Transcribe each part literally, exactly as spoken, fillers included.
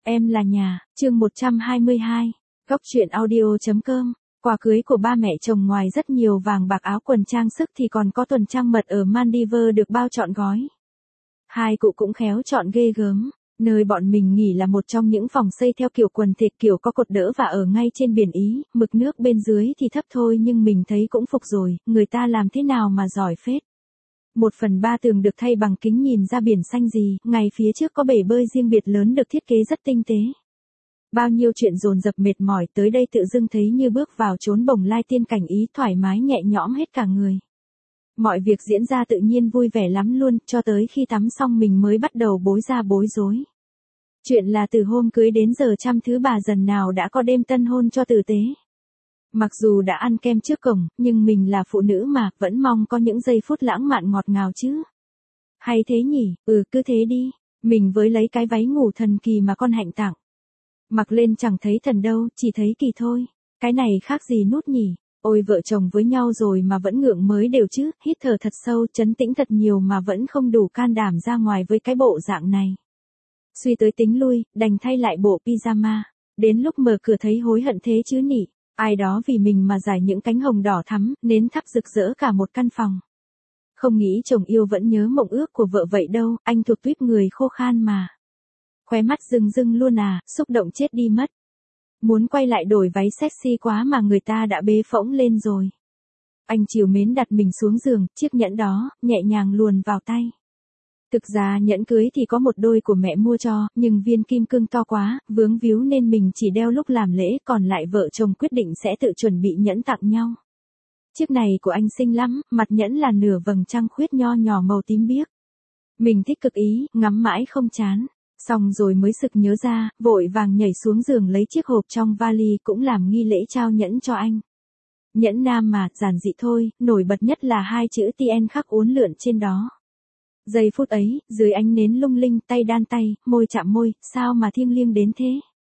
Em là nhà, chương một trăm hai mươi hai, góc truyện audio.com. Quà cưới của ba mẹ chồng ngoài rất nhiều vàng bạc áo quần trang sức thì còn có tuần trăng mật ở Maldives được bao trọn gói. Hai cụ cũng khéo chọn ghê gớm. Nơi bọn mình nghỉ là một trong những phòng xây theo kiểu quần thịt kiểu có cột đỡ và ở ngay trên biển Ý, mực nước bên dưới thì thấp thôi nhưng mình thấy cũng phục rồi, người ta làm thế nào mà giỏi phết. Một phần ba tường được thay bằng kính nhìn ra biển xanh gì, ngay phía trước có bể bơi riêng biệt lớn được thiết kế rất tinh tế. Bao nhiêu chuyện dồn dập mệt mỏi tới đây tự dưng thấy như bước vào chốn bồng lai tiên cảnh Ý, thoải mái nhẹ nhõm hết cả người. Mọi việc diễn ra tự nhiên vui vẻ lắm luôn, cho tới khi tắm xong mình mới bắt đầu bối ra bối rối. Chuyện là từ hôm cưới đến giờ trăm thứ bà dần nào đã có đêm tân hôn cho tử tế. Mặc dù đã ăn kem trước cổng, nhưng mình là phụ nữ mà, vẫn mong có những giây phút lãng mạn ngọt ngào chứ. Hay thế nhỉ, ừ cứ thế đi, mình với lấy cái váy ngủ thần kỳ mà con Hạnh tặng. Mặc lên chẳng thấy thần đâu, chỉ thấy kỳ thôi, cái này khác gì nút nhỉ. Ôi vợ chồng với nhau rồi mà vẫn ngượng mới đều chứ, hít thở thật sâu, trấn tĩnh thật nhiều mà vẫn không đủ can đảm ra ngoài với cái bộ dạng này. Suy tới tính lui, đành thay lại bộ pyjama, đến lúc mở cửa thấy hối hận thế chứ nhỉ, ai đó vì mình mà rải những cánh hồng đỏ thắm, nến thắp rực rỡ cả một căn phòng. Không nghĩ chồng yêu vẫn nhớ mộng ước của vợ vậy đâu, anh thuộc tuýp người khô khan mà. Khóe mắt rưng rưng luôn à, xúc động chết đi mất. Muốn quay lại đổi váy sexy quá mà người ta đã bế phỗng lên rồi. Anh trìu mến đặt mình xuống giường, chiếc nhẫn đó, nhẹ nhàng luồn vào tay. Thực ra nhẫn cưới thì có một đôi của mẹ mua cho, nhưng viên kim cương to quá, vướng víu nên mình chỉ đeo lúc làm lễ, còn lại vợ chồng quyết định sẽ tự chuẩn bị nhẫn tặng nhau. Chiếc này của anh xinh lắm, mặt nhẫn là nửa vầng trăng khuyết nho nhỏ màu tím biếc. Mình thích cực ý, ngắm mãi không chán. Xong rồi mới sực nhớ ra, vội vàng nhảy xuống giường lấy chiếc hộp trong vali cũng làm nghi lễ trao nhẫn cho anh. Nhẫn nam mà, giản dị thôi, nổi bật nhất là hai chữ tê en khắc uốn lượn trên đó. Giây phút ấy, dưới ánh nến lung linh, tay đan tay, môi chạm môi, sao mà thiêng liêng đến thế.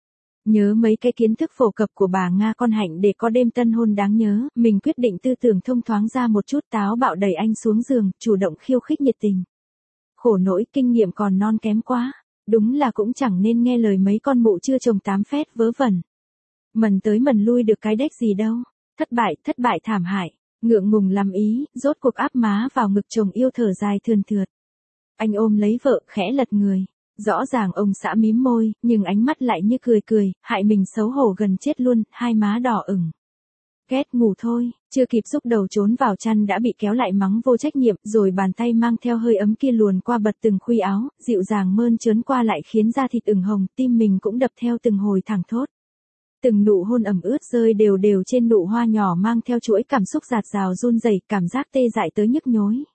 Nhớ mấy cái kiến thức phổ cập của bà Nga con Hạnh để có đêm tân hôn đáng nhớ, mình quyết định tư tưởng thông thoáng ra một chút, táo bạo đẩy anh xuống giường, chủ động khiêu khích nhiệt tình. Khổ nỗi kinh nghiệm còn non kém quá. Đúng là cũng chẳng nên nghe lời mấy con mụ chưa chồng tám phét vớ vẩn. Mần tới mần lui được cái đếch gì đâu. Thất bại, thất bại thảm hại. Ngượng ngùng làm ý, rốt cuộc áp má vào ngực chồng yêu thở dài thườn thượt. Anh ôm lấy vợ, khẽ lật người. Rõ ràng ông xã mím môi, nhưng ánh mắt lại như cười cười, hại mình xấu hổ gần chết luôn, hai má đỏ ửng. Ghét ngủ thôi, chưa kịp xúc đầu trốn vào chăn đã bị kéo lại mắng vô trách nhiệm, rồi bàn tay mang theo hơi ấm kia luồn qua bật từng khuy áo, dịu dàng mơn trớn qua lại khiến da thịt ửng hồng, tim mình cũng đập theo từng hồi thẳng thốt. Từng nụ hôn ẩm ướt rơi đều đều trên nụ hoa nhỏ mang theo chuỗi cảm xúc dạt dào run rẩy, cảm giác tê dại tới nhức nhối.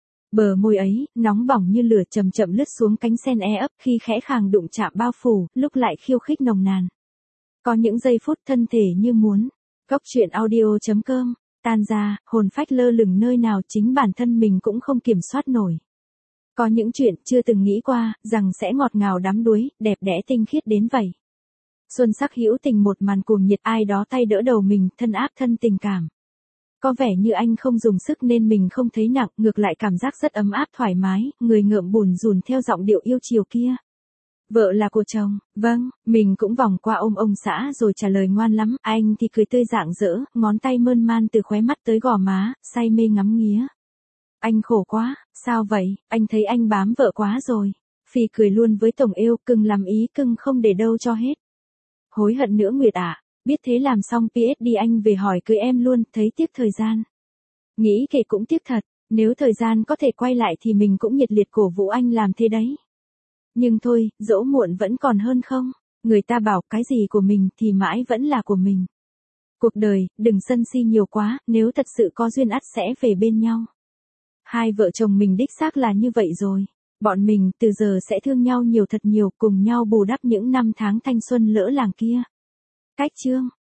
Bờ môi ấy, nóng bỏng như lửa chậm chậm lướt xuống cánh sen e ấp khi khẽ khàng đụng chạm bao phủ, lúc lại khiêu khích nồng nàn. Có những giây phút thân thể như muốn. Góc truyện audio.com, tan ra, hồn phách lơ lửng nơi nào chính bản thân mình cũng không kiểm soát nổi. Có những chuyện chưa từng nghĩ qua, rằng sẽ ngọt ngào đắm đuối, đẹp đẽ tinh khiết đến vậy. Xuân sắc hữu tình một màn cuồng nhiệt, ai đó tay đỡ đầu mình, thân áp thân tình cảm. Có vẻ như anh không dùng sức nên mình không thấy nặng, ngược lại cảm giác rất ấm áp thoải mái, người ngợm bùn rùn theo giọng điệu yêu chiều kia. Vợ là của chồng, vâng, mình cũng vòng qua ôm ông xã rồi trả lời ngoan lắm, anh thì cười tươi rạng rỡ, ngón tay mơn man từ khóe mắt tới gò má, say mê ngắm nghía. Anh khổ quá, sao vậy, anh thấy anh bám vợ quá rồi. Phi cười luôn với tổng yêu, cưng làm ý cưng không để đâu cho hết. Hối hận nữa Nguyệt ạ, biết thế làm xong pê ét đi anh về hỏi cưới em luôn, thấy tiếc thời gian. Nghĩ kể cũng tiếc thật, nếu thời gian có thể quay lại thì mình cũng nhiệt liệt cổ vũ anh làm thế đấy. Nhưng thôi, dỗ muộn vẫn còn hơn không? Người ta bảo cái gì của mình thì mãi vẫn là của mình. Cuộc đời, đừng sân si nhiều quá, nếu thật sự có duyên ắt sẽ về bên nhau. Hai vợ chồng mình đích xác là như vậy rồi. Bọn mình từ giờ sẽ thương nhau nhiều thật nhiều, cùng nhau bù đắp những năm tháng thanh xuân lỡ làng kia. Cách chương